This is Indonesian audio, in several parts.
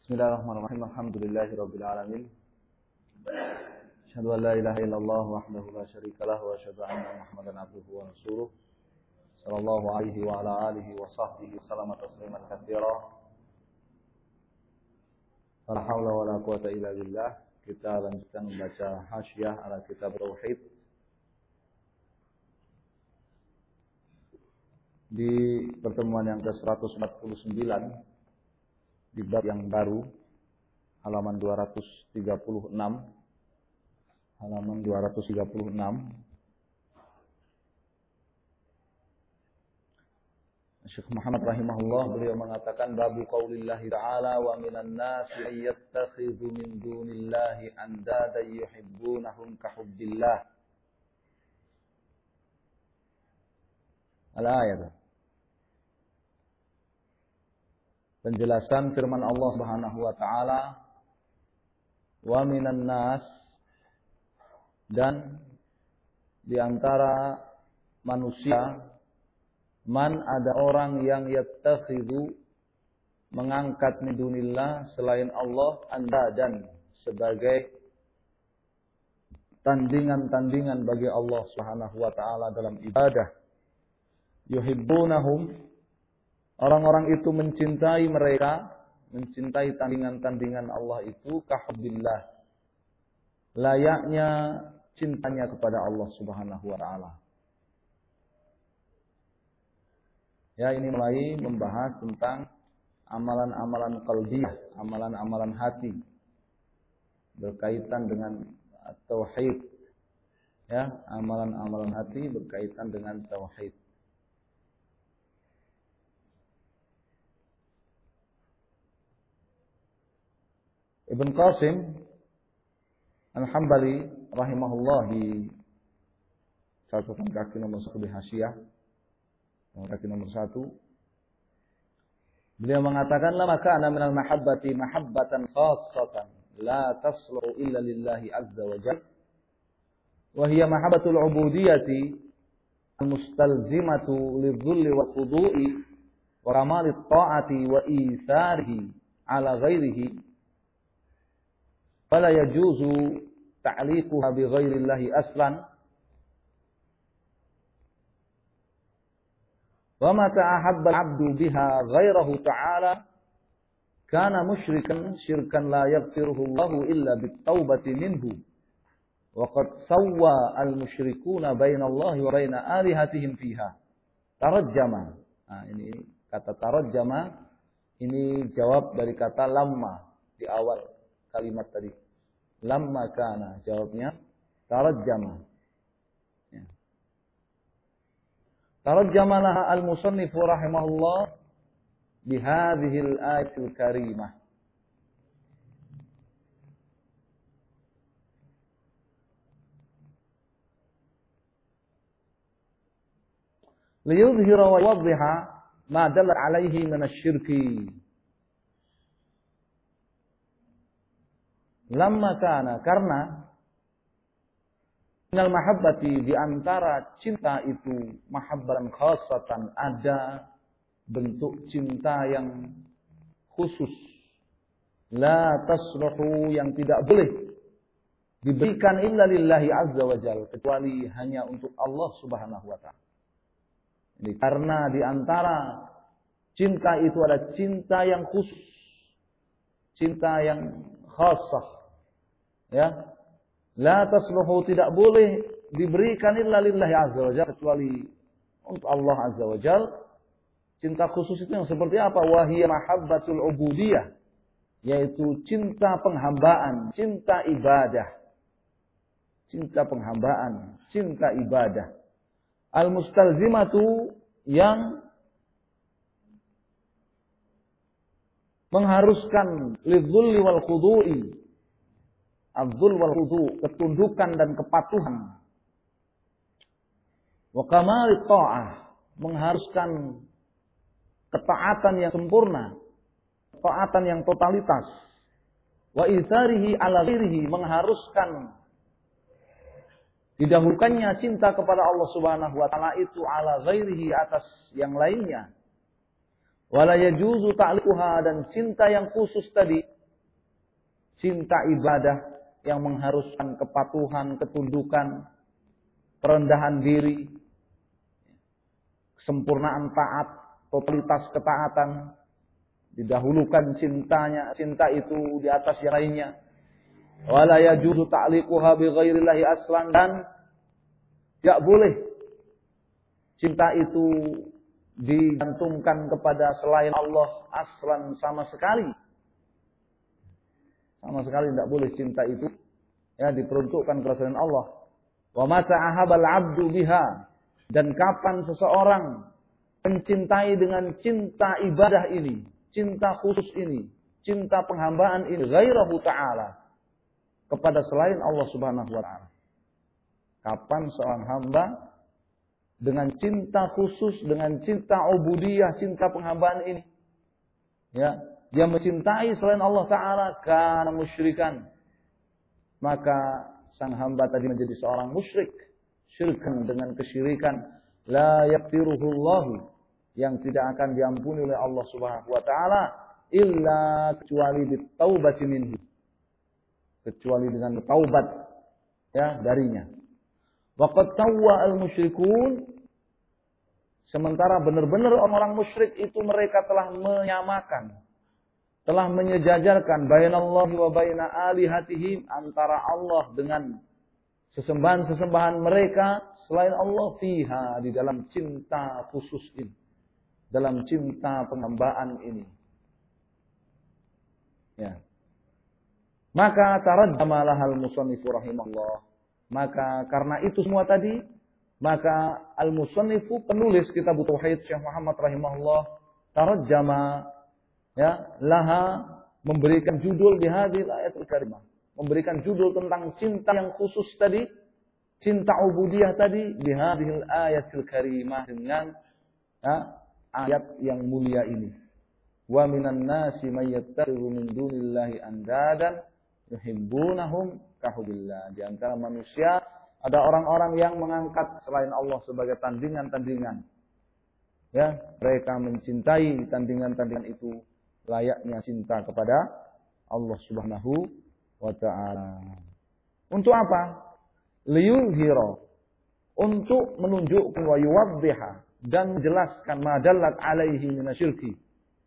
Bismillahirrahmanirrahim. Alhamdulillahirabbil alamin. Asyhadu an la ilaha illallah wahdahu la syarikalah wa asyhadu anna Muhammadan abduhu wa rasuluh. Sallallahu alaihi wa ala alihi wa sahbihi salama tasliman katsira. La haula wala quwata illa billah. Kita lanjutkan membaca Hasyiah ala Kitab Tauhid. Di pertemuan yang ke-149 di bab yang baru, halaman 236. Halaman 236. Syekh Muhammad rahimahullah beliau mengatakan babu qaulillahi ta'ala wa minan nasi ay yattakhidhu min dunillahi andada yuhibbunahum ka hubbillah. Al-ayat. Penjelasan firman Allah Subhanahu wa taala, wa minan nas, dan di antara manusia, man, ada orang yang yattakhidhu, mengangkat min dunillah, selain Allah, andadan, sebagai tandingan-tandingan bagi Allah Subhanahu wa taala dalam ibadah. Yuhibbunahum, orang-orang itu mencintai mereka, mencintai tandingan-tandingan Allah itu kahubbillah, layaknya cintanya kepada Allah Subhanahu wa taala. Ya, ini mulai membahas tentang amalan-amalan qalbiyah, amalan-amalan hati berkaitan dengan tauhid. Ya, amalan-amalan hati berkaitan dengan tauhid. Ibn Qasim Al-Hambali rahimahullah di catatan kaki nomor 1 di Hasyiah, kaki nomor 1, beliau mengatakan la makana minal mahabbati mahabbatan khassatan la taslu illa lillahi azza wa jalla wa hiya mahabbatul ubudiyyati al-mustalzimatu lidhulli wa khudu'i wa kamalit ta'ati wa itharihi ala ghairihi fala yajuzu ta'liquha bi ghairillahi aslan wa mata ahabba al-'abdu biha ghairahu ta'ala kana musyrikan syirkan la yaghfiruhu Allahu illa bit-taubati minhu wa qad sawwa al-musyrikuuna baina Allahi wa baina alihatihim fiha tarajjama. Nah, ini kata tarajjama ini jawab dari kata lamma di awal kalimat tadi. Lamma kana, jawabnya tarajjama. Ya. Tarajjama laha al-musannif rahimahullah bihadhihi al-ayatil karimah. Liyudhhira wa yuwaddiha ma dalla alayhi min asy-syirki. Lamma kana, karena minal mahabbati, di antara cinta itu, mahabbatan khassatan, ada bentuk cinta yang khusus, la tasluhu, yang tidak boleh diberikan illa lillahi azza wa jalla, kecuali hanya untuk Allah Subhanahu wa taala. Ini karena di antara cinta itu ada cinta yang khusus, cinta yang khassah. Ya, la tasluhu, tidak boleh diberikan illa lillahi azza wa jalla, kecuali untuk Allah azza wa jalla. Cinta khusus itu yang seperti apa? Wahiyya mahabbatul ubudiyah, yaitu cinta penghambaan, cinta ibadah. Cinta penghambaan, cinta ibadah. Al-mustalzimatu, yang mengharuskan lidzulli wal khudu'i, adzul wal khudu', ketundukan dan kepatuhan. Wa kamalit ta'ah, mengharuskan ketaatan yang sempurna, ketaatan yang totalitas. Wa itsarihi ala ghairihi, mengharuskan didahulukannya cinta kepada Allah Subhanahu wa taala itu ala ghairihi, atas yang lainnya. Wala yajuzu ta'liquha, dan cinta yang khusus tadi cinta ibadah yang mengharuskan kepatuhan, ketundukan, kerendahan diri, kesempurnaan taat, totalitas ketaatan, didahulukan cinta itu di atas yang lainnya. Wala yajuzu ta'liquha bi ghairillahi aslan, dan tidak boleh cinta itu digantungkan kepada selain Allah aslan sama sekali. Sama sekali tidak boleh cinta itu diperuntukkan kepada selain Allah. Wa mata ahabal abdu biha, dan kapan seseorang mencintai dengan cinta ibadah ini, cinta khusus ini, cinta penghambaan ini, ghairahu ta'ala, kepada selain Allah Subhanahu wa ta'ala. Kapan seorang hamba dengan cinta khusus, dengan cinta ubudiyah, cinta penghambaan ini, dia mencintai selain Allah Ta'ala, kana musyrikan, maka sang hamba tadi menjadi seorang musyrik, syirkan, dengan kesyirikan, la yaghfiruhu Allah, yang tidak akan diampuni oleh Allah Subhanahu wa taala, illa kecuali bitaubati minhu, kecuali dengan taubat darinya. Waqad tawwa al-musyrikun, sementara benar-benar orang-orang musyrik itu mereka telah menyamakan, telah menyejajarkan bainallahi wa baina alihatihim, antara Allah dengan sesembahan-sesembahan mereka selain Allah, fiha, di dalam cinta khusus ini, dalam cinta penghambaan ini. Maka tarajjama lahal musannifu rahimahullah, maka karena itu semua tadi, maka al-musannifu, penulis kitab Tauhid Syekh Muhammad rahimahullah, tarajjama laha, memberikan judul di hadhil ayatul karimah, memberikan judul tentang cinta yang khusus tadi, cinta ubudiyah tadi, di hadhil ayatul karimah, dengan ayat yang mulia ini. Wa minan nasi may yattakhidhu min dunillahi andadan yuhibbunahum kahubbillah. Di antara manusia ada orang-orang yang mengangkat selain Allah sebagai tandingan-tandingan. Mereka mencintai tandingan-tandingan itu layaknya cinta kepada Allah Subhanahu wa ta'ala. Untuk apa? Liyuhira, untuk menunjukkan, wa yuwaddiha, dan menjelaskan, ma dallat alaihi minasyirki,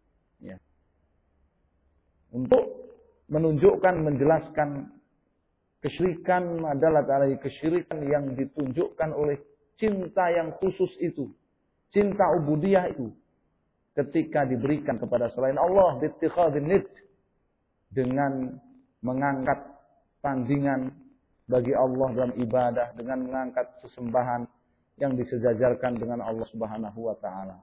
untuk menunjukkan, menjelaskan kesyirikan, ma dallat alaihi, kesyirikan yang ditunjukkan oleh cinta yang khusus itu, cinta ubudiyah itu, ketika diberikan kepada selain Allah, bittikhadhin nid, dengan mengangkat tandingan bagi Allah dalam ibadah, dengan mengangkat sesembahan yang disejajarkan dengan Allah Subhanahu wa taala.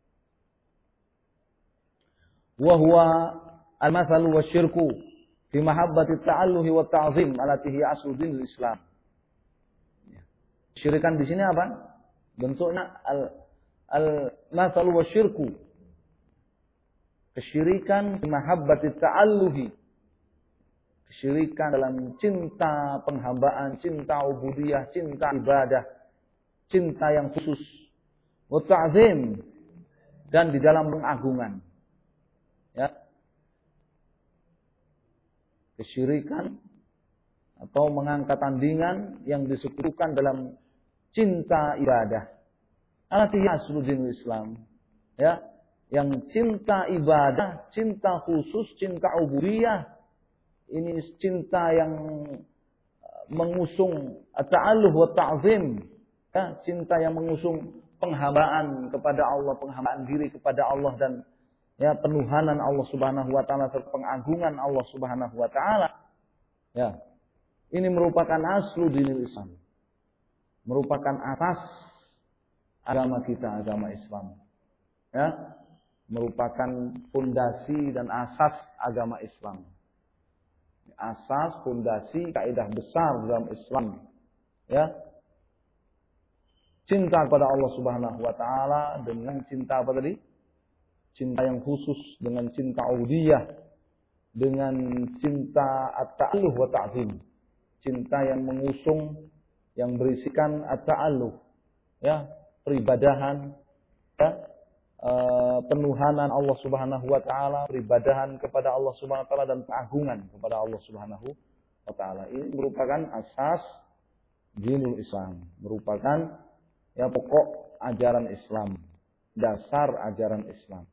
Wa huwa al-mathalu wasyirku fi mahabbati ta'alluhi wa ta'zim allati hiya aslu dinil Islam. Syirikan di sini apa? Bentuknya al-mathalu wasyirku, kesyirikan mahabbati ta'alluhi, kesyirikan dalam cinta penghambaan, cinta ubudiyah, cinta ibadah, cinta yang khusus, wa ta'zim, dan di dalam pengagungan. Kesyirikan atau mengangkat tandingan yang disekutukan dalam cinta ibadah. Allati aslu dinul Islam. Yang cinta ibadah, cinta khusus, cinta ubudiyah, ini cinta yang mengusung at-ta'alluh wa ta'zim, cinta yang mengusung penghambaan kepada Allah, penghambaan diri kepada Allah, dan penuhanan Allah Subhanahu wa taala serta pengagungan Allah Subhanahu wa taala. Ini merupakan aslu dinil Islam. Merupakan asas agama kita, agama Islam. Merupakan fondasi dan asas agama Islam. Asas, fondasi, kaidah besar dalam Islam. Cinta kepada Allah Subhanahu wa taala dengan cinta apa tadi? Cinta yang khusus, dengan cinta ubudiyah, dengan cinta at-ta'alluh wa ta'zim. Cinta yang mengusung, yang berisikan at-ta'alluh, peribadahan, penuhanan Allah Subhanahu wa taala, peribadahan kepada Allah Subhanahu wa taala dan keagungan kepada Allah Subhanahu wa taala. Ini merupakan asas dinul Islam, merupakan ya pokok ajaran Islam, dasar ajaran Islam.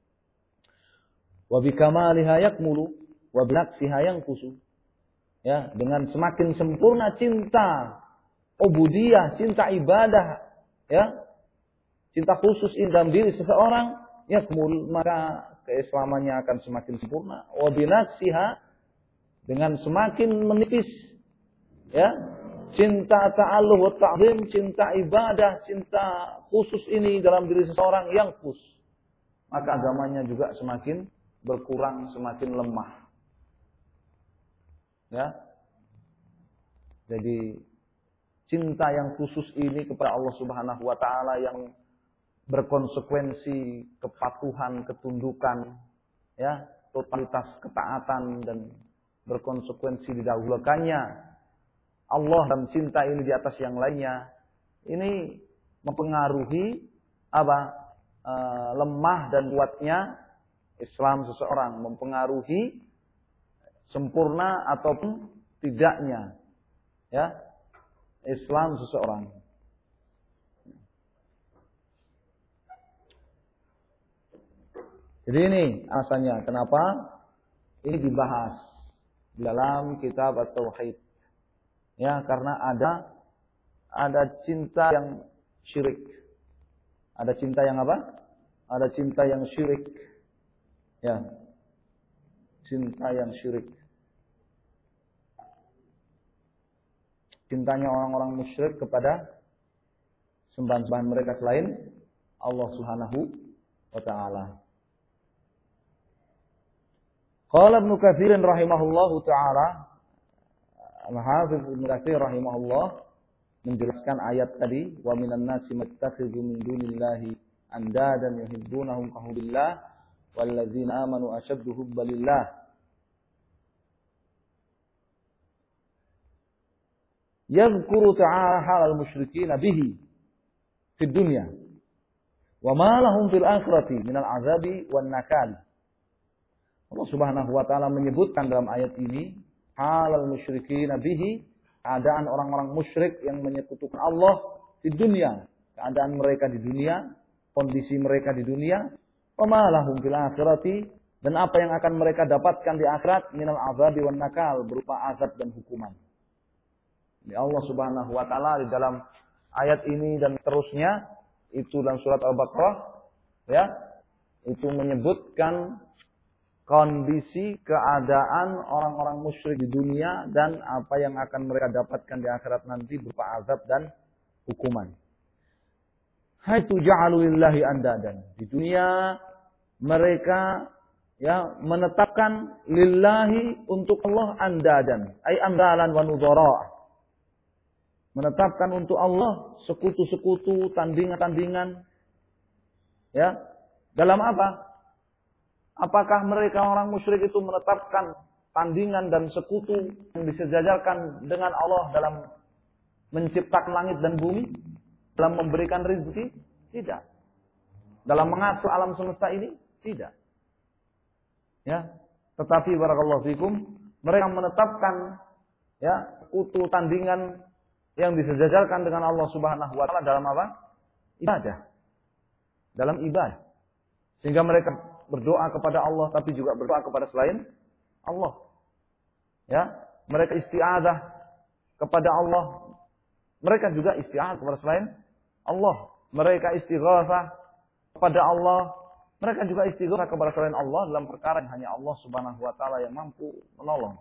Wa bikamaliha yakmulu wa binaqsiha yanqusu. Ya, dengan semakin sempurna cinta ubudiyah, cinta ibadah, ya, cinta khusus dalam diri seseorang, yakmul, maka keislamannya akan semakin sempurna. Wa binaqsiha, dengan semakin menipis, ya, cinta ta'alluh wa ta'zim, cinta ibadah, cinta khusus ini dalam diri seseorang yang khusus, maka agamanya juga semakin berkurang, semakin lemah. Ya. Jadi cinta yang khusus ini kepada Allah Subhanahu wa taala yang berkonsekuensi kepatuhan, ketundukan, ya, totalitas ketaatan dan berkonsekuensi didahulukannya Allah dan cinta ini di atas yang lainnya. Ini mempengaruhi lemah dan kuatnya Islam seseorang, mempengaruhi sempurna ataupun tidaknya, ya, Islam seseorang. Jadi ini alasannya kenapa ini dibahas dalam kitab At-Tauhid. Ya, karena ada cinta yang syirik. Ada cinta yang apa? Ada cinta yang syirik. Ya. Cinta yang syirik. Cintanya orang-orang musyrik kepada sembahan-sembahan mereka selain Allah Subhanahu wa taala. Qala Ibnu Katsir rahimahullahu taala, Al-Hafiz Ibnu Katsir rahimahullah menjelaskan ayat tadi, wa minan nasi mattakhidhu min dunillahi andadan yuhibbunahum ka hubbillah walladzina amanu ashaddu hubbalillah. Yadhkuru ta'ala halal musyrikin bihi fid dunya wa ma lahum fil akhirati minal azabi wan nakal. Allah Subhanahu wa taala menyebutkan dalam ayat ini halal musyrikin bihi, keadaan orang-orang musyrik yang menyekutukan Allah di dunia, keadaan mereka di dunia, kondisi mereka di dunia, wa ma lahum fil akhirati, dan apa yang akan mereka dapatkan di akhirat minal azabi wan nakal, berupa azab dan hukuman. Ini Allah Subhanahu wa taala di dalam ayat ini dan terusnya itu dalam surat Al-Baqarah, ya, itu menyebutkan kondisi keadaan orang-orang musyrik di dunia dan apa yang akan mereka dapatkan di akhirat nanti berupa azab dan hukuman. Haitu ja'alu lillahi andadan. Di dunia mereka ya menetapkan lillahi untuk Allah andadan, ai amdalan wa nudhara. Menetapkan untuk Allah sekutu-sekutu, tandingan-tandingan. Ya. Dalam apa? Apakah mereka orang musyrik itu menetapkan tandingan dan sekutu yang disejajarkan dengan Allah dalam menciptakan langit dan bumi? Dalam memberikan rezeki? Tidak. Dalam mengatur alam semesta ini? Tidak. Ya. Tetapi barakallahu fikum, mereka menetapkan ya sekutu, tandingan yang disejajarkan dengan Allah Subhanahu wa taala dalam apa? Ibadah. Dalam ibadah. Sehingga mereka berdoa kepada Allah tapi juga berdoa kepada selain Allah. Ya, mereka isti'adzah kepada Allah. Mereka juga isti'adzah kepada selain Allah. Mereka istighatsah kepada Allah. Mereka juga istighatsah kepada selain Allah dalam perkara yang hanya Allah Subhanahu wa taala yang mampu menolong.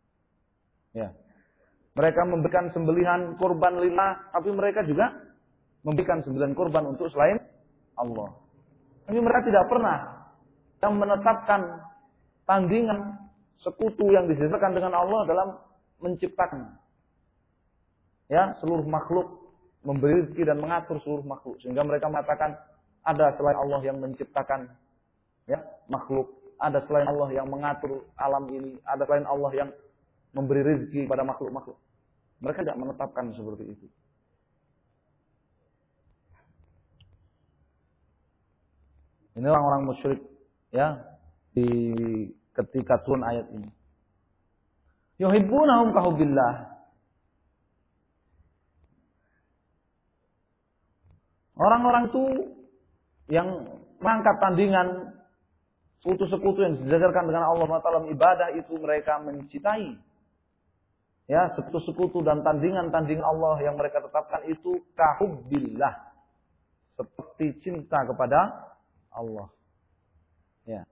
Ya. Mereka memberikan sembelihan kurban lillah, tapi mereka juga memberikan sembelihan kurban untuk selain Allah. Tapi mereka tidak pernah yang menetapkan tandingan sekutu yang disejajarkan dengan Allah dalam menciptakan ya seluruh makhluk, memberi rezeki dan mengatur seluruh makhluk, sehingga mereka mengatakan ada selain Allah yang menciptakan ya makhluk, ada selain Allah yang mengatur alam ini, ada selain Allah yang memberi rezeki pada makhluk-makhluk. Mereka tidak menetapkan seperti itu. Ini orang-orang musyrik ya di ketika turun ayat ini. Yuhibbunahum kahubbillah. Orang-orang itu yang mengangkat tandingan sekutu-sekutu yang disejajarkan dengan Allah SWT ibadah itu mereka mencintai. Ya, sekutu-sekutu dan tandingan-tandingan Allah yang mereka tetapkan itu kahubbillah. Seperti cinta kepada Allah. Ya.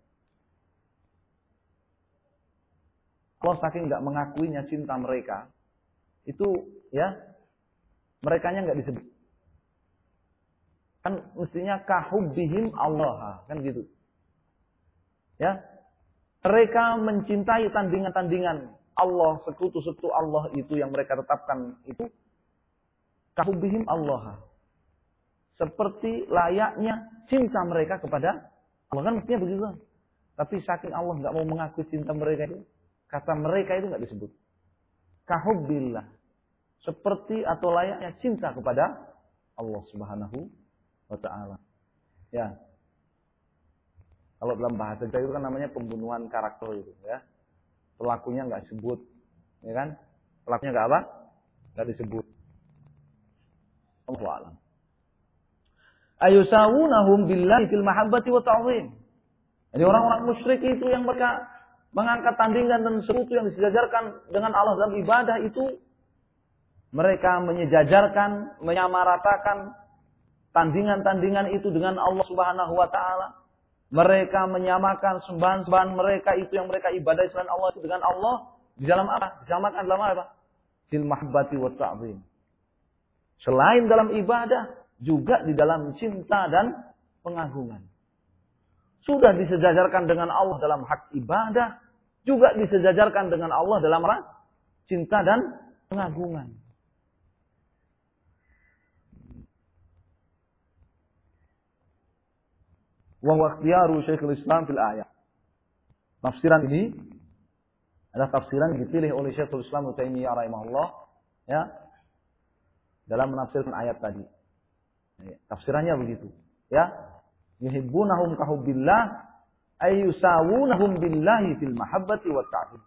Allah saking enggak mengakuinya cinta mereka, itu ya, merekanya enggak disebut. Kan mestinya kahubbihim Allah, kan gitu. Ya. Mereka mencintai tandingan-tandingan Allah, sekutu-sekutu Allah itu yang mereka tetapkan itu kahubbihim Allah. Seperti layaknya cinta mereka kepada Allah, kan mestinya begitu. Tapi saking Allah enggak mau mengakui cinta mereka itu, kata mereka itu enggak disebut. Kahubbillah. Seperti atau layaknya cinta kepada Allah Subhanahu wa ta'ala. Ya. Kalau dalam bahasa Jawa itu kan namanya pembunuhan karakter itu, ya. Pelakunya enggak disebut, ya kan? Pelakunya enggak apa? Enggak disebut. Allahu a'lam. Ayusawunahum billahi fil mahabbati wa ta'zim. Jadi orang-orang musyrik itu yang mereka mengangkat tandingan dan sekutu yang disejajarkan dengan Allah dalam ibadah itu, mereka menyejajarkan, menyamaratakan tandingan-tandingan itu dengan Allah Subhanahu wa ta'ala. Mereka menyamakan sembahan-sembahan mereka itu yang mereka ibadah selain Allah itu dengan Allah di dalam apa? Disamakan dalam apa? Fil mahabbati wa ta'zim. Selain dalam ibadah, juga di dalam cinta dan pengagungan. Sudah disejajarkan dengan Allah dalam hak ibadah, juga disejajarkan dengan Allah dalam cinta dan pengagungan. Wa huwa ikhtiyaru Syekhul Islam fil ayat. Tafsiran ini adalah tafsiran yang dipilih oleh Syekhul Islam Ibnu Taimiyah rahimahullah, ya, dalam menafsirkan ayat tadi. Tafsirannya begitu, ya. Yuhibbunahum kahubbillah ay yusawunahum billahi fil mahabbati wat ta'zim.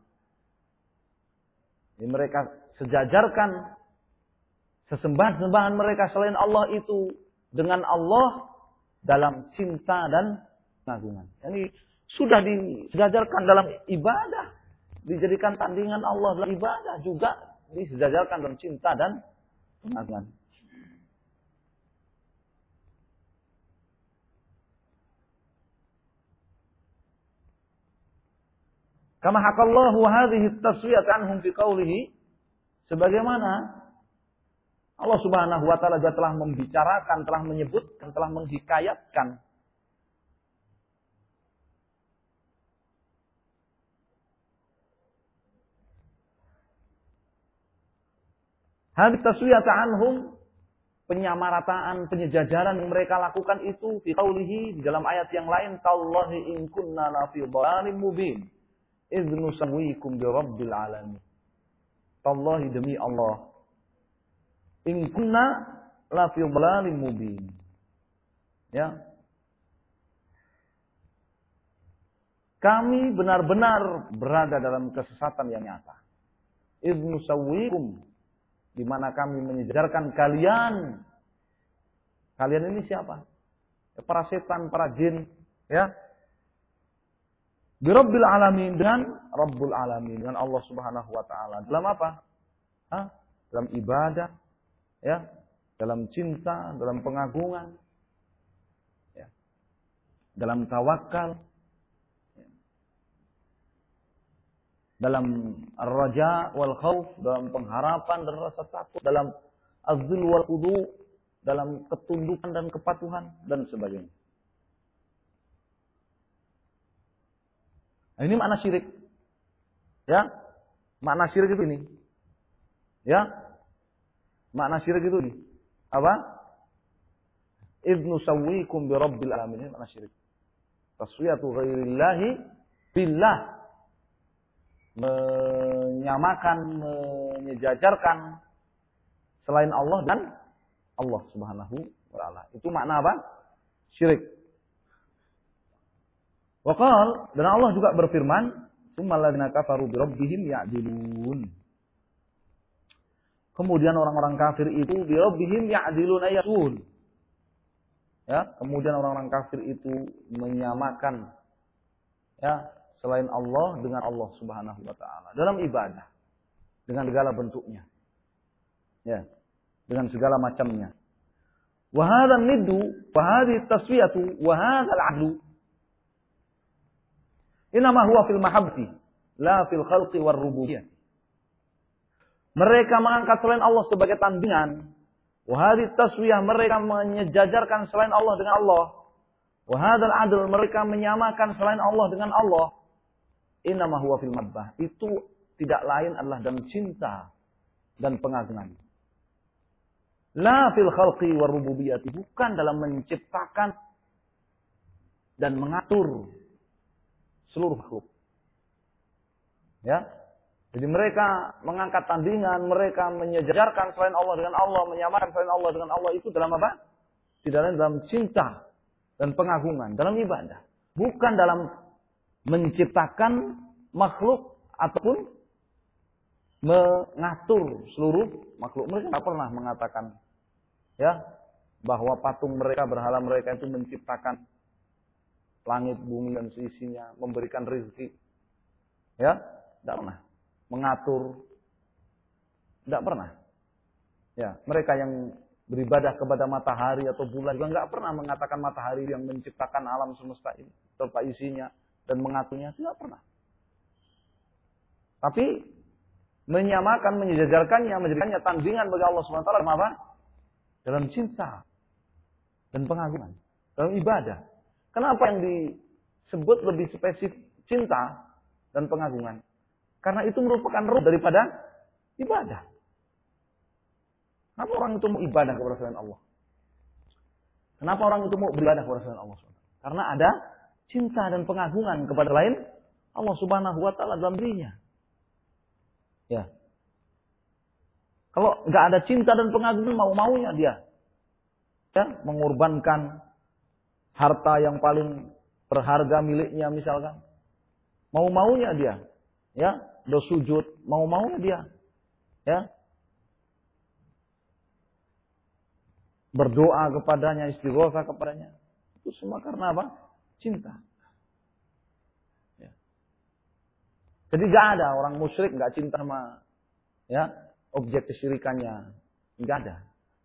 Mereka sejajarkan sesembahan-sembahan mereka selain Allah itu dengan Allah dalam cinta dan pengagungan. Jadi sudah disejajarkan dalam ibadah, dijadikan tandingan Allah dalam ibadah, juga disejajarkan dalam cinta dan pengagungan. Kama hakallahu hadhihi at-taswiyat anhum fi qawlihi, sebagaimana Allah Subhanahu wa taala telah membicarakan, telah menyebutkan, telah menghikayatkan hadhihi taswiyat anhum, penyamarataan, penyejajaran yang mereka lakukan itu fi qawlihi, di dalam ayat yang lain, tallahi in kunna la fi dhalalin mubin idz nusawwikum bi rabbil alamin. Tallahi, demi Allah, in kunna la fi dhalalin mubin. Ya. Kami benar-benar berada dalam kesesatan yang nyata. Idz nusawwikum, di mana kami menyejarkan kalian. Kalian ini siapa? Ya, para setan, para jin, ya. Birabbil alamin, dengan Rabbul alamin, dengan Allah Subhanahu wa taala. Dalam apa? Dalam ibadah, ya, dalam cinta, dalam pengagungan, ya, dalam tawakal, ya, dalam ar-raja wal khauf, dalam pengharapan dan rasa takut, dalam az-zul wal khudu, dalam ketundukan dan kepatuhan dan sebagainya. Nah, ini makna syirik. Ya. Makna syirik itu ini. Ya. Makna syirik itu ini. Apa? Idz nusawwikum bi rabbil alamin. Ini makna syirik. Taswiyatu ghairillahi billah. Menyamakan, menyejajarkan selain Allah dan Allah Subhanahu wa taala. Itu makna apa? Syirik. Dan Allah juga berfirman, "Tsummal ladzina kafaru bi rabbihim ya'dilun." Kemudian orang-orang kafir itu bi rabbihim ya'dilun ayatun. Ya, kemudian orang-orang kafir itu menyamakan ya selain Allah dengan Allah Subhanahu wa taala dalam ibadah dengan segala bentuknya. Ya, dengan segala macamnya. Wa hadzal niddu wa hadhihi tasfiyatu wa hadzal 'adlu inama huwa fil mahabbati la fil khalqi war rububiyyah. Mereka mengangkat selain Allah sebagai tandingan. Wa hadhihi taswiyah, mereka menyejajarkan selain Allah dengan Allah. Wa hadzal 'adl, mereka menyamakan selain Allah dengan Allah. Inama huwa fil mahabbah. Itu tidak lain adalah dalam cinta dan pengagungan. La fil khalqi war rububiyyah, bukan dalam menciptakan dan mengatur seluruh makhluk. Ya. Jadi mereka mengangkat tandingan, mereka menyejarkan selain Allah dengan Allah, menyamakan selain Allah dengan Allah itu dalam apa? Tidak lain dalam cinta dan pengagungan, dalam ibadah. Bukan dalam menciptakan makhluk ataupun mengatur seluruh makhluk. Mereka tidak pernah mengatakan ya bahwa patung mereka, berhala mereka itu menciptakan langit, bumi dan seisinya, memberikan rezeki. Ya, tidak pernah mengatur. Tidak pernah. Ya, mereka yang beribadah kepada matahari atau bulan juga nggak pernah mengatakan matahari yang menciptakan alam semesta ini, serta isinya dan mengaturnya, tidak pernah. Tapi menyamakan, menyejajarkannya, menjadikannya tandingan bagi Allah SWT dalam apa? Dalam cinta dan pengagungan, dalam ibadah. Kenapa yang disebut lebih spesifik cinta dan pengagungan? Karena itu merupakan ruh daripada ibadah. Kenapa orang itu mau ibadah kepada selain Allah? Kenapa orang itu mau beribadah kepada selain Allah? Karena ada cinta dan pengagungan kepada lain Allah Subhanahu wa taala dalam dirinya. Ya. Kalau nggak ada cinta dan pengagungan, mau-maunya dia ya mengorbankan harta yang paling berharga miliknya misalkan. Mau-maunya dia ya bersujud, mau-maunya dia ya berdoa kepadanya, istighotsah kepadanya. Itu semua karena apa? Cinta. Ya. Jadi gak ada orang musyrik gak cinta sama ya objek kesyirikannya, gak ada.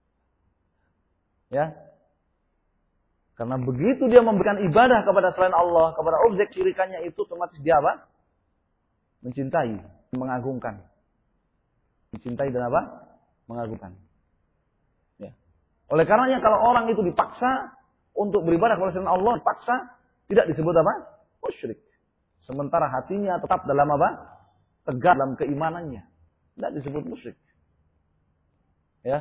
Ya. Karena begitu dia memberikan ibadah kepada selain Allah, kepada objek syirikannya itu otomatis dia apa? Mencintai, mengagungkan. Mencintai dan apa? Mengagungkan. Ya. Oleh karenanya kalau orang itu dipaksa untuk beribadah kepada selain Allah, dipaksa, tidak disebut apa? Musyrik. Sementara hatinya tetap dalam apa? Tegar dalam keimanannya. Tidak disebut musyrik. Ya.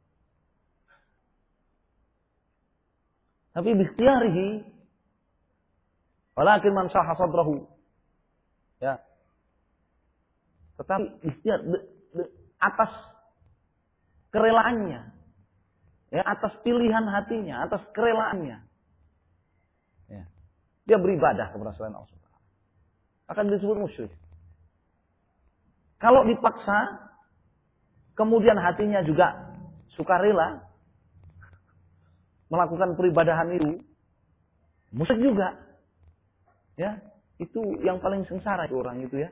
Tapi bikhtiyarihi walakin man syahha sadrahu. Ya. Tetapi ikhtiar atas kerelaannya. Ya, atas pilihan hatinya, atas kerelaannya. Ya. Dia beribadah kepada selain Allah. Akan disebut musyrik. Kalau dipaksa, kemudian hatinya juga sukarela melakukan peribadahan itu, musyrik juga. Ya, itu yang paling sengsara itu orang itu ya.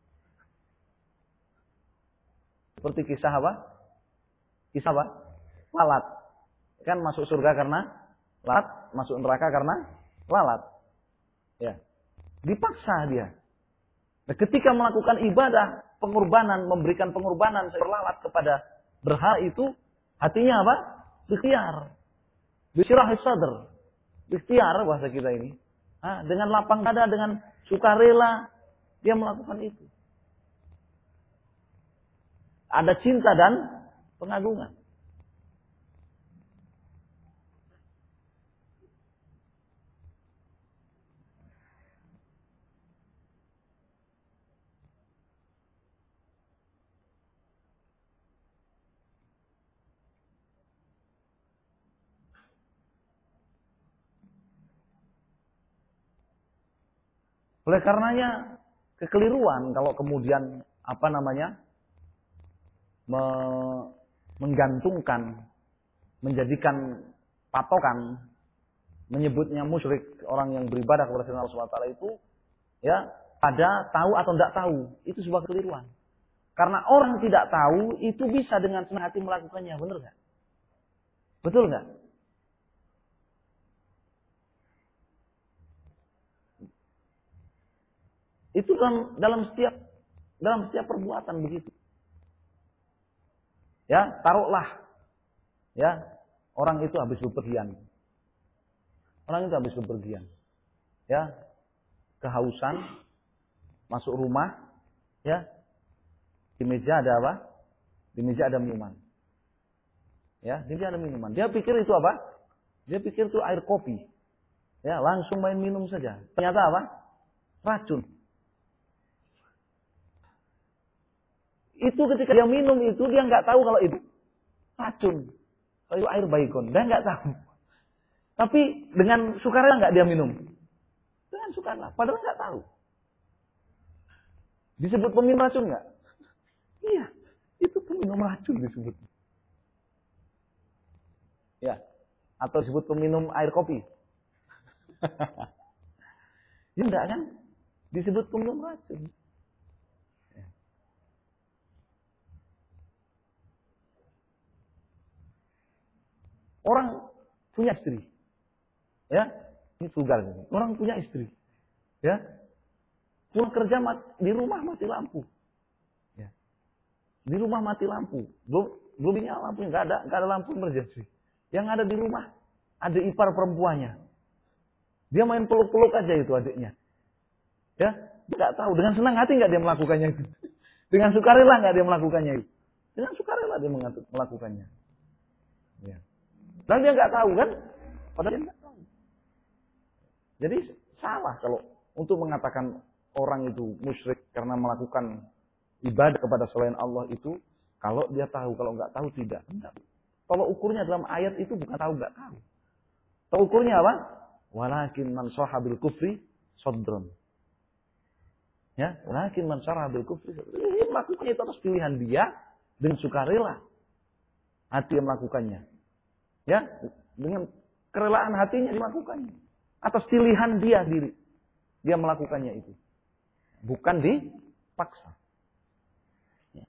Seperti kisah apa? Kisah apa? Lalat. Kan masuk surga karena lalat, masuk neraka karena lalat. Ya. Dipaksa dia. Nah, ketika melakukan ibadah, pengorbanan, memberikan pengorbanan lalat kepada berhala itu, hatinya apa? Ikhtiar. Bisyirahis sadr. Ikhtiar bahasa kita ini. Dengan lapang dada, dengan sukarela, dia melakukan itu. Ada cinta dan pengagungan. Oleh karenanya kekeliruan kalau kemudian menggantungkan, menjadikan patokan, menyebutnya musyrik orang yang beribadah kepada selain Allah Subhanahu wa taala itu ya pada tahu atau tidak tahu, itu sebuah kekeliruan. Karena orang tidak tahu itu bisa dengan senang hati melakukannya, benar nggak? Betul nggak? Itu dalam setiap perbuatan begitu. Ya, taruhlah ya, orang itu habis bepergian. Orang itu habis bepergian. Ya, kehausan, masuk rumah, ya. Di meja ada apa? Di meja ada minuman. Ya, di meja ada minuman. Dia pikir itu apa? Dia pikir itu air kopi. Ya, langsung main minum saja. Ternyata apa? Racun. Itu ketika dia minum itu dia nggak tahu kalau itu racun, kalau itu air baygon, dia nggak tahu. Tapi dengan sukarela nggak dia minum? Dengan sukarela, padahal nggak tahu. Disebut peminum racun nggak? Iya, itu peminum racun disebut. Ya, atau disebut peminum air kopi. Ya enggak kan? Disebut peminum racun. Orang punya istri, ya, ini vulgar. Orang punya istri, ya, pulang kerja di rumah mati lampu, ya, di rumah mati lampu, belum nyala lampunya, nggak ada lampu emergency. Yang ada di rumah ada ipar perempuannya, dia main peluk-peluk aja itu adiknya, ya, dia nggak tahu, dengan senang hati nggak dia melakukannya itu, dengan sukarela nggak dia melakukannya itu, dengan sukarela dia melakukannya, ya. Dan dia nggak tahu kan, padahal dia nggak tahu. Jadi salah kalau untuk mengatakan orang itu musyrik karena melakukan ibadah kepada selain Allah itu, kalau dia tahu, kalau nggak tahu tidak. Enggak. Kalau ukurnya dalam ayat itu bukan tahu nggak tahu. Tahu ukurnya apa? Walakin man sahabil kufri sodron. Ya, walakin man sahabil kufri sodron. Ini melakukannya itu atas pilihan dia dengan sukarela hati yang melakukannya. Ya, dengan kerelaan hatinya dilakukannya. Atas pilihan dia diri. Dia melakukannya itu. Bukan dipaksa. Ya.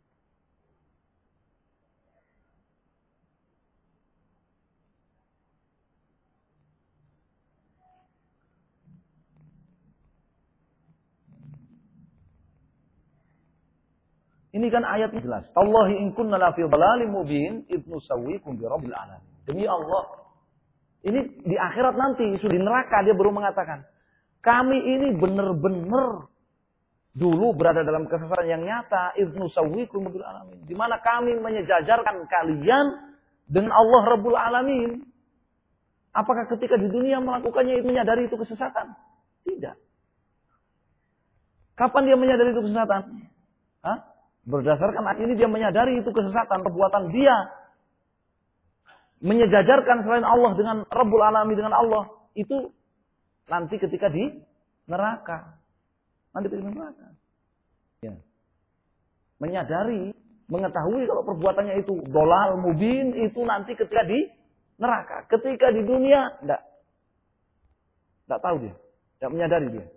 Ini kan ayatnya jelas. Allahi in kunna la fi dhalalin mubin ibnu sawwikum bi rabbil alamin. Demi Allah, ini di akhirat nanti, sudah di neraka dia baru mengatakan, kami ini benar-benar dulu berada dalam kesesatan yang nyata, ibnu sawwikum bil alamin, di mana kami menyejajarkan kalian dengan Allah Rabbul Alamin. Apakah ketika di dunia melakukannya itu menyadari itu kesesatan? Tidak. Kapan dia menyadari itu kesesatan? Hah? Berdasarkan ayat ini dia menyadari itu kesesatan, perbuatan dia menyejajarkan selain Allah dengan Rabbul Alamin, dengan Allah, itu nanti ketika di neraka. Nanti di neraka. Ya. Menyadari, mengetahui kalau perbuatannya itu dolal mubin, itu nanti ketika di neraka. Ketika di dunia, enggak tahu dia. Enggak menyadari dia.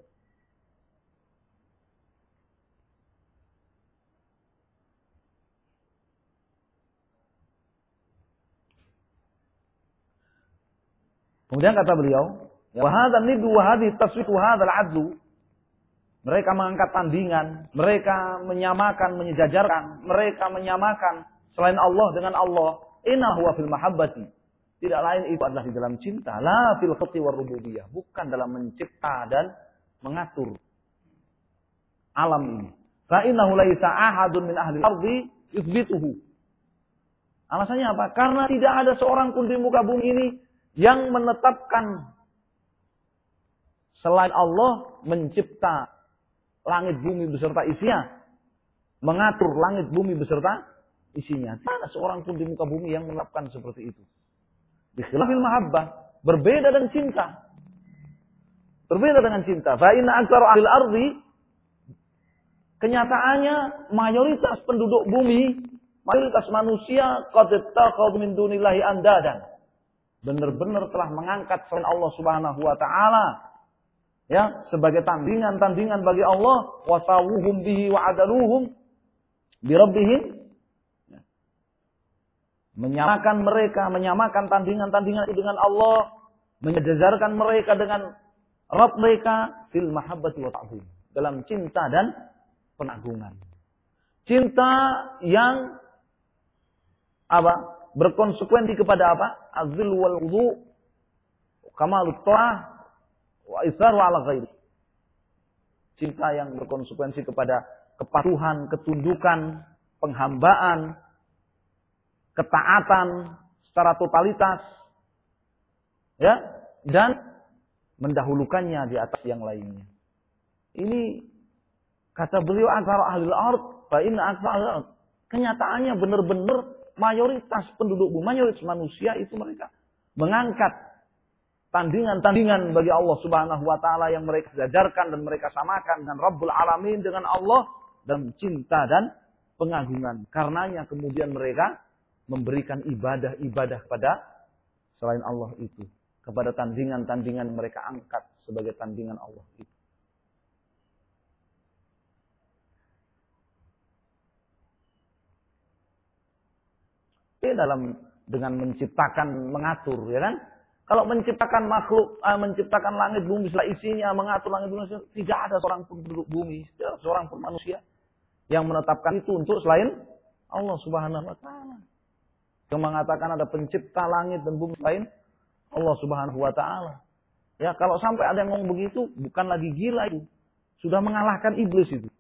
Kemudian kata beliau, wa hadzal niddu wa hadhihi taswiq wa hadzal adlu. Mereka mengangkat tandingan, mereka menyamakan, menyejajarkan, mereka menyamakan selain Allah dengan Allah. Inna huwa fil mahabbati. Tidak lain itu adalah di dalam cinta, la fil khalqi war rububiyah, bukan dalam mencipta dan mengatur alam ini. Fa innahu laisa ahadun min ahli al-ardi yuthbituhu. Alasannya apa? Karena tidak ada seorang pun di muka bumi ini yang menetapkan selain Allah mencipta langit bumi beserta isinya, mengatur langit bumi beserta isinya. Tidak ada seorang pun di muka bumi yang menetapkan seperti itu. Bikhilafil mahabbah, berbeda dan cinta. Berbeda dengan cinta. Fa inna aktsara ahli ardi, kenyataannya mayoritas penduduk bumi, mayoritas manusia qad ittakhadhu min dunillahi andadan. Benar-benar telah mengangkat selain Allah Subhanahu wa taala ya sebagai tandingan-tandingan bagi Allah, wa sawuhum bihi wa adaluhum bi rabbihim. Menyamakan tandingan-tandingan itu dengan Allah, menyejajarkan mereka dengan Rabb mereka fil mahabbati wa ta'zim, dalam cinta dan pengagungan. Cinta yang apa? Berkonsekuensi kepada apa? Azil wal wudu, kamalut ta'ah, wa isaru ala ghairi. Cinta yang berkonsekuensi kepada kepatuhan, ketundukan, penghambaan, ketaatan secara totalitas, ya, dan mendahulukannya di atas yang lainnya. Ini kata beliau aktsara ahlil ard, fa inna aktsara ahlil ard. Kenyataannya benar-benar mayoritas penduduk bumi, mayoritas manusia itu mereka mengangkat tandingan-tandingan bagi Allah Subhanahu wa taala yang mereka sejajarkan dan mereka samakan dengan Rabbul Alamin, dengan Allah, dan cinta dan pengagungan. Karenanya kemudian mereka memberikan ibadah-ibadah kepada selain Allah itu, kepada tandingan-tandingan mereka angkat sebagai tandingan Allah itu. Dengan menciptakan, mengatur, ya kan? Kalau menciptakan makhluk, menciptakan langit bumi setelah isinya, mengatur langit bumi, tidak ada seorang pun penduduk bumi, tidak ada seorang pun manusia yang menetapkan itu untuk selain Allah Subhanahu wa taala. Yang mengatakan ada pencipta langit dan bumi selain Allah Subhanahu wa taala. Ya, kalau sampai ada yang ngomong begitu, bukan lagi gila itu. Sudah mengalahkan iblis itu.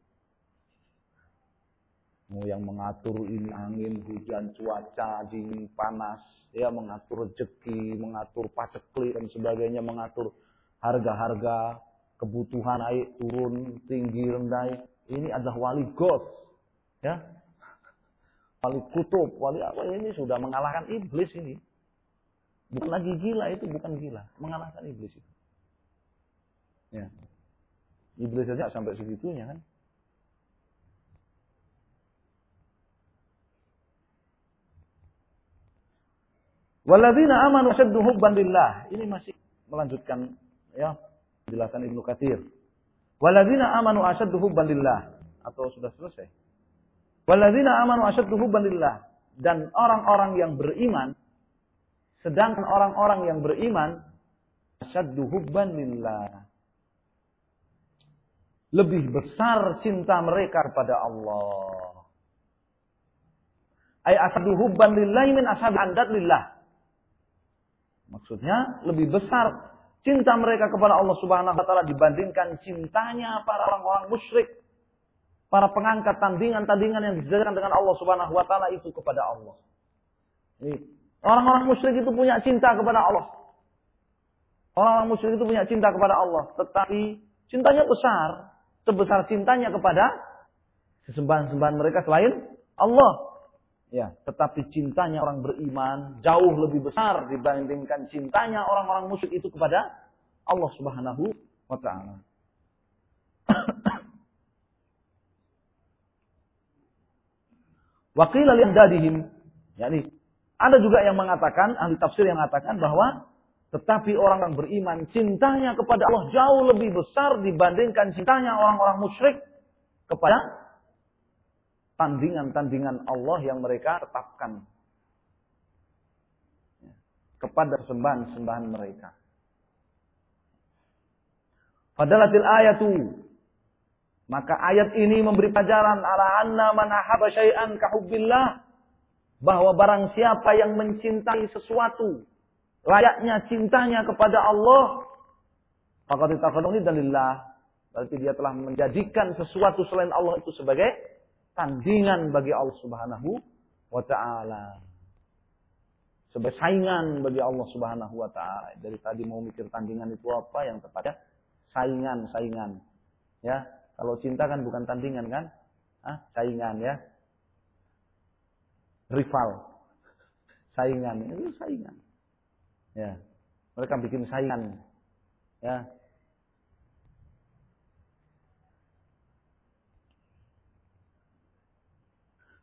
Yang mengatur ini angin, hujan, cuaca, dingin, panas, ya, mengatur rezeki, mengatur paceklik dan sebagainya, mengatur harga-harga, kebutuhan air turun, tinggi, rendah. Ini adalah wali God, ya. Wali kutub, wali apa ini sudah mengalahkan iblis ini. Bukan lagi gila itu, bukan gila, mengalahkan iblis itu. Ya. Iblis saja sampai segitunya kan. Walladzina amanu ashaddu hubban lillah. Ini masih melanjutkan ya penjelasan Ibnu Katsir. Walladzina amanu ashaddu hubban lillah, atau sudah selesai? Walladzina amanu ashaddu hubban lillah, dan orang-orang yang beriman, sedangkan orang-orang yang beriman ashaddu hubban lillah, lebih besar cinta mereka kepada Allah. Ay ashaddu hubban lillahi min ashaddi andad lillah. Maksudnya lebih besar cinta mereka kepada Allah Subhanahu wa taala dibandingkan cintanya para orang-orang musyrik, para pengangkat tandingan-tandingan yang disejajarkan dengan Allah Subhanahu wa taala itu kepada Allah. Orang-orang musyrik itu punya cinta kepada Allah. Orang-orang musyrik itu punya cinta kepada Allah, tetapi cintanya besar, sebesar cintanya kepada sesembahan-sembahan mereka selain Allah. Ya, tetapi cintanya orang beriman jauh lebih besar dibandingkan cintanya orang-orang musyrik itu kepada Allah Subhanahu wa taala. Wa qila li andadihim, yakni ada juga yang mengatakan, ahli tafsir yang mengatakan bahwa tetapi orang yang beriman cintanya kepada Allah jauh lebih besar dibandingkan cintanya orang-orang musyrik kepada tandingan-tandingan Allah yang mereka tetapkan kepada sembahan-sembahan mereka. Padalatil ayatu, maka ayat ini memberi pelajaran ala anna man ahabba syai'an ka hubbillah, bahwa barang siapa yang mencintai sesuatu layaknya cintanya kepada Allah, faqad taqaddama dalillah, berarti dia telah menjadikan sesuatu selain Allah itu sebagai tandingan bagi Allah Subhanahu wa taala. Sebagai saingan bagi Allah Subhanahu wa taala. Dari tadi mau mikir tandingan itu apa, yang tepatnya saingan. Ya, kalau cinta kan bukan tandingan kan? Saingan ya. Rival. Saingan, itu saingan. Ya. Mereka bikin saingan. Ya.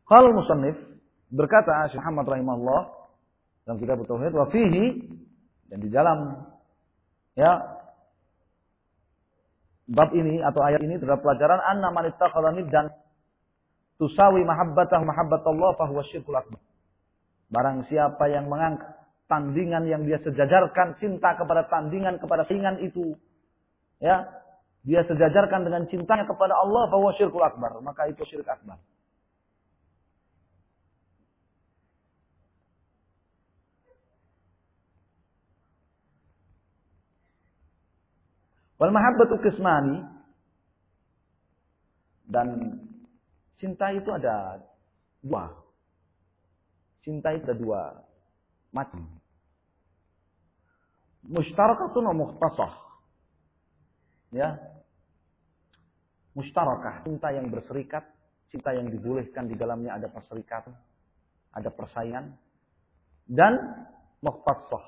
Qala musannif, berkata Syekh Muhammad rahimahullah dalam kitab Tauhid, wa fihi, dan di dalam bab ini atau ayat ini terdapat pelajaran anna man ittakhadha niddan tusawi mahabbatahu mahabbatallah fa huwa syirkul akbar. Barang siapa yang mengangkat tandingan yang dia sejajarkan cinta kepada tandingan kepada saingan itu, dia sejajarkan dengan cintanya kepada Allah, fa huwa syirkul akbar, maka itu syirik akbar. Wal mahabbatu qismani, dan cinta itu ada dua. Cinta itu ada dua macam. Mushtarakatun wa mukhtasah. Mushtarakah, cinta yang berserikat, cinta yang dibolehkan di dalamnya ada perserikatan, ada persaingan, dan mukhtasah,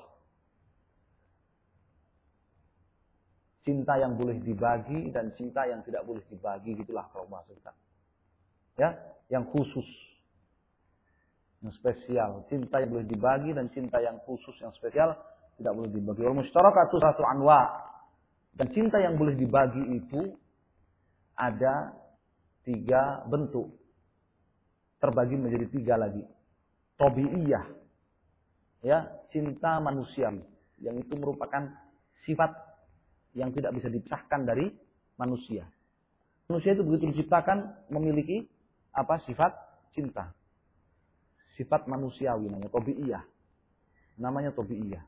cinta yang boleh dibagi dan cinta yang tidak boleh dibagi, gitulah kalau maksudnya. Yang khusus, yang spesial, cinta yang boleh dibagi dan cinta yang khusus, yang spesial tidak boleh dibagi. Wal mushtarakatu satu anwa, dan cinta yang boleh dibagi itu ada 3 bentuk, terbagi menjadi 3 lagi. Tabi'iyah, cinta manusiawi, yang itu merupakan sifat yang tidak bisa dipisahkan dari manusia. Manusia itu begitu diciptakan memiliki sifat cinta. Sifat manusiawi namanya tabi'iyah. Namanya tabi'iyah.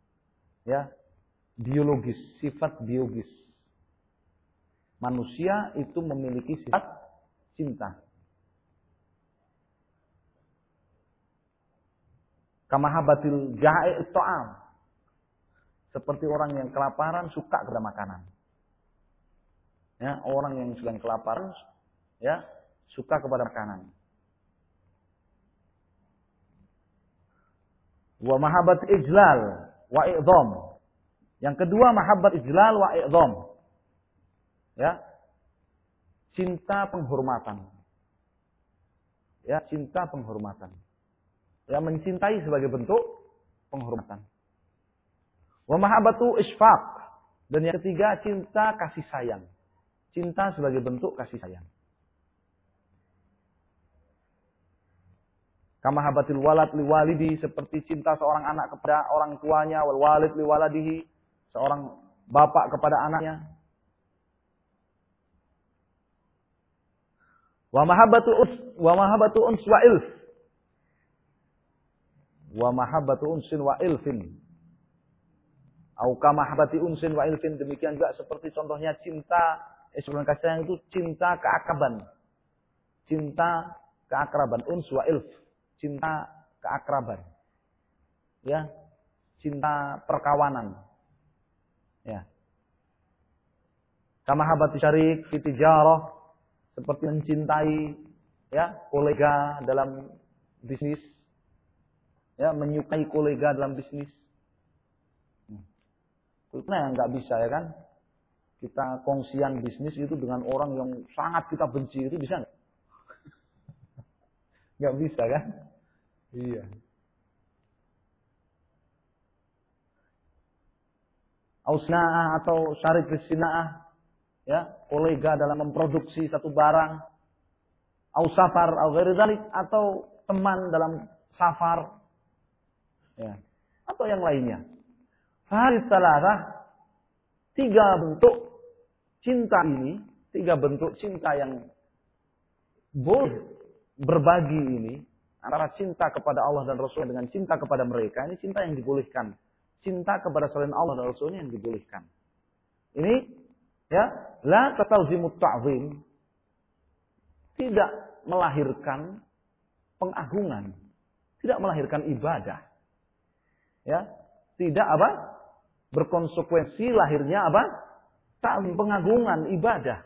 Biologis, sifat biologis. Manusia itu memiliki sifat cinta. Kamahabatil ja'i ta'am. Seperti orang yang kelaparan suka kepada makanan. Orang yang sedang kelaparan suka kepada makanan. Wa mahabbat ijlal wa i'dham. Yang kedua mahabbat ijlal wa i'dham. Cinta penghormatan. Cinta penghormatan. Mencintai sebagai bentuk penghormatan. Wa mahabbatu isfaq, dan yang ketiga cinta kasih sayang. Cinta sebagai bentuk kasih sayang. Kamahabatil walad liwalidi, seperti cinta seorang anak kepada orang tuanya, wal walid liwaladihi, seorang bapak kepada anaknya. Wa mahabbatu uns wa ilf. Wa mahabbatu unsin wa ilfin. Au kamahabati unsin wa ilfin, demikian juga seperti contohnya cinta sebelum kasih sayang itu cinta keakraban. Cinta keakraban, uns wa ilf, cinta keakraban. Cinta perkawanan. Kamahabati syarik fi tijarah, seperti mencintai kolega dalam bisnis. Menyukai kolega dalam bisnis. Nah, nggak bisa kan? Kita kongsian bisnis itu dengan orang yang sangat kita benci, itu bisa nggak? Nggak bisa kan? Iya. Ausna'ah atau syarik sina'ah, kolega dalam memproduksi satu barang. Ausafar, atau teman dalam safar, atau yang lainnya. Hadis salasah, 3 bentuk cinta ini, 3 bentuk cinta yang boleh berbagi ini, antara cinta kepada Allah dan Rasul dengan cinta kepada mereka, ini cinta yang dibolehkan. Cinta kepada selain Allah dan Rasulnya yang dibolehkan. Ini, la tatalzimut ta'zim, tidak melahirkan pengagungan, tidak melahirkan ibadah. Tidak berkonsekuensi lahirnya ta'zim, pengagungan, ibadah.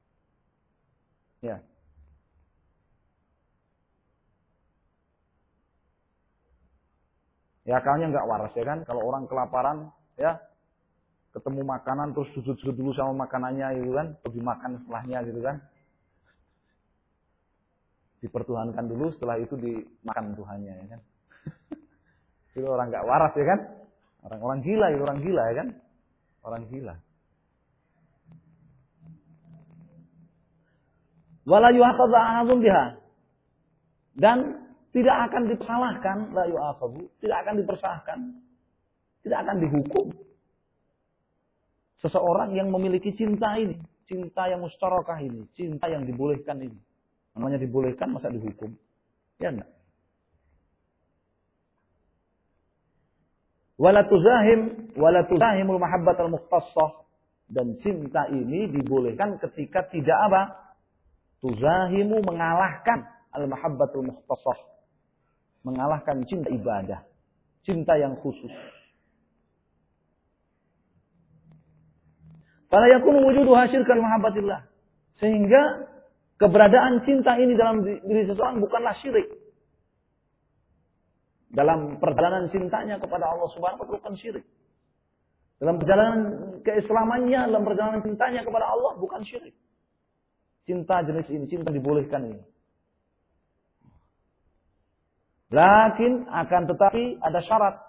Akalnya nggak waras kan, kalau orang kelaparan ketemu makanan terus sujud-sujud dulu sama makanannya gitu kan, atau dimakan setelahnya gitu kan. Dipertuhankan dulu, setelah itu dimakan Tuhannya, ya kan? Itu orang nggak waras, ya kan? Orang gila, itu orang gila, ya kan? Orang gila. Wala yu'akhadhu ahadun biha. Dan tidak akan disalahkan, la yu'akhadhu, tidak akan dipersahkan, tidak akan dihukum seseorang yang memiliki cinta ini, cinta yang mustarakah ini, cinta yang dibolehkan ini. Namanya dibolehkan, masa dihukum? Ya enggak. Wala tuzahimul mahabbatal mukhtassah, dan cinta ini dibolehkan ketika tidak apa? Tuzahimu, mengalahkan al-mahabbatul mukhtassah. Mengalahkan cinta ibadah, cinta yang khusus. Fala yakunu wujuduha syirkan mahabbatillah. Sehingga keberadaan cinta ini dalam diri seseorang bukanlah syirik. Dalam perjalanan cintanya kepada Allah Subhanahu wa taala bukan syirik. Dalam perjalanan keislamannya, dalam perjalanan cintanya kepada Allah bukan syirik. Cinta jenis ini, cinta dibolehkan ini. Lakin akan tetapi ada syarat.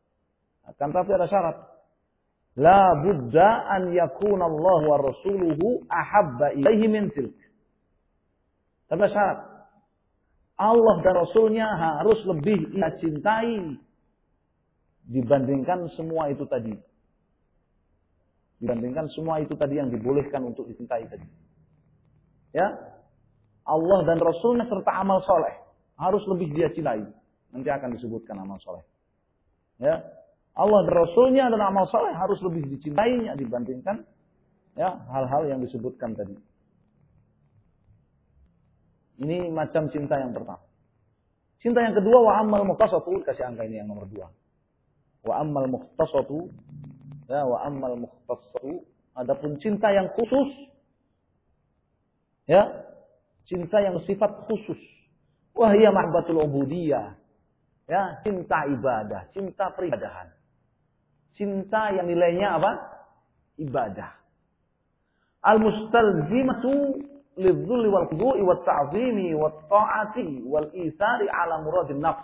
La budda an yakuna Allah wa rasuluhu ahabba ilaihi min tilk. Ada syarat. Allah dan Rasulnya harus lebih ia cintai dibandingkan semua itu tadi. Dibandingkan semua itu tadi yang dibolehkan untuk dicintai tadi. Ya, Allah dan Rasulnya serta amal soleh harus lebih dia cintai. Nanti akan disebutkan amal soleh. Ya, Allah dan Rasulnya dan amal soleh harus lebih dicintainya dibandingkan ya hal-hal yang disebutkan tadi. Ini macam cinta yang pertama. Cinta yang kedua, wa ammal mukhtasatu, kasih angka ini yang nomor 2. Wa ammal mukhtasatu, ya, wa ammal mukhtasatu, adapun cinta yang khusus, ya, cinta yang sifat khusus. Wah, hiya mahabbatul ubudiyah. Ya, cinta ibadah, cinta peribadahan. Cinta yang nilainya apa? Ibadah. Al-mustalzimatu lidzulli wal khudu'i wat ta'zimi wat ta'ati wal isari ala muradin nafs.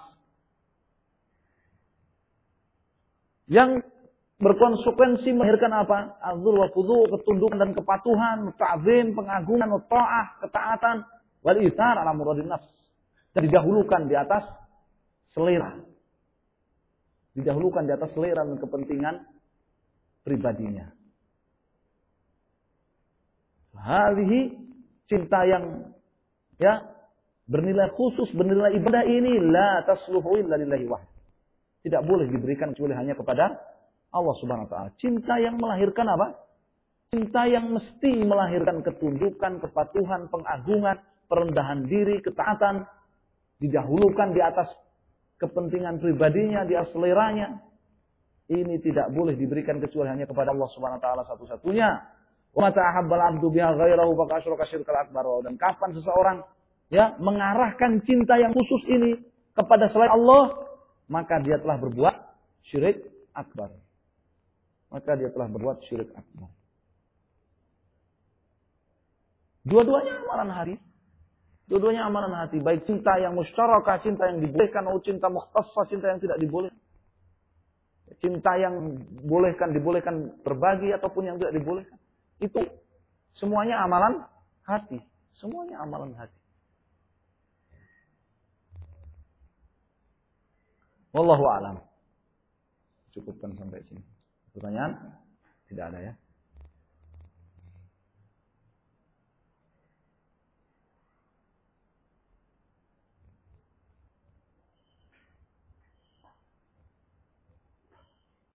Yang berkonsekuensi melahirkan apa? Al-dzul wal khudu', ketundukan dan kepatuhan, ta'zim, pengagungan, ta'ah, ketaatan, wal isar ala muradin nafs. Dan didahulukan di atas selera. Didahulukan di atas selera dan kepentingan pribadinya. Hadhihi, cinta yang ya bernilai khusus, bernilai ibadah ini la tasluhu illa lillahi wahd. Tidak boleh diberikan kecuali hanya kepada Allah Subhanahu wa taala. Cinta yang melahirkan apa? Cinta yang mesti melahirkan ketundukan, kepatuhan, pengagungan, perendahan diri, ketaatan, didahulukan di atas kepentingan pribadinya, di atas seleranya. Ini tidak boleh diberikan kecuali hanya kepada Allah Subhanahu wa taala satu-satunya. Wa mata ahabbal abdu biha ghairahu fa asyraka syirkal akbar. Dan kapan seseorang ya mengarahkan cinta yang khusus ini kepada selain Allah, maka dia telah berbuat syirik akbar. Dua-duanya amalan hati. Dua-duanya amalan hati. Baik cinta yang musyarakah, cinta yang dibolehkan, atau cinta mukhtassah, cinta yang tidak dibolehkan. Cinta yang dibolehkan berbagi ataupun yang tidak dibolehkan. Itu semuanya amalan hati. Semuanya amalan hati. Wallahu a'lam. Cukupkan sampai sini. Pertanyaan? Tidak ada ya.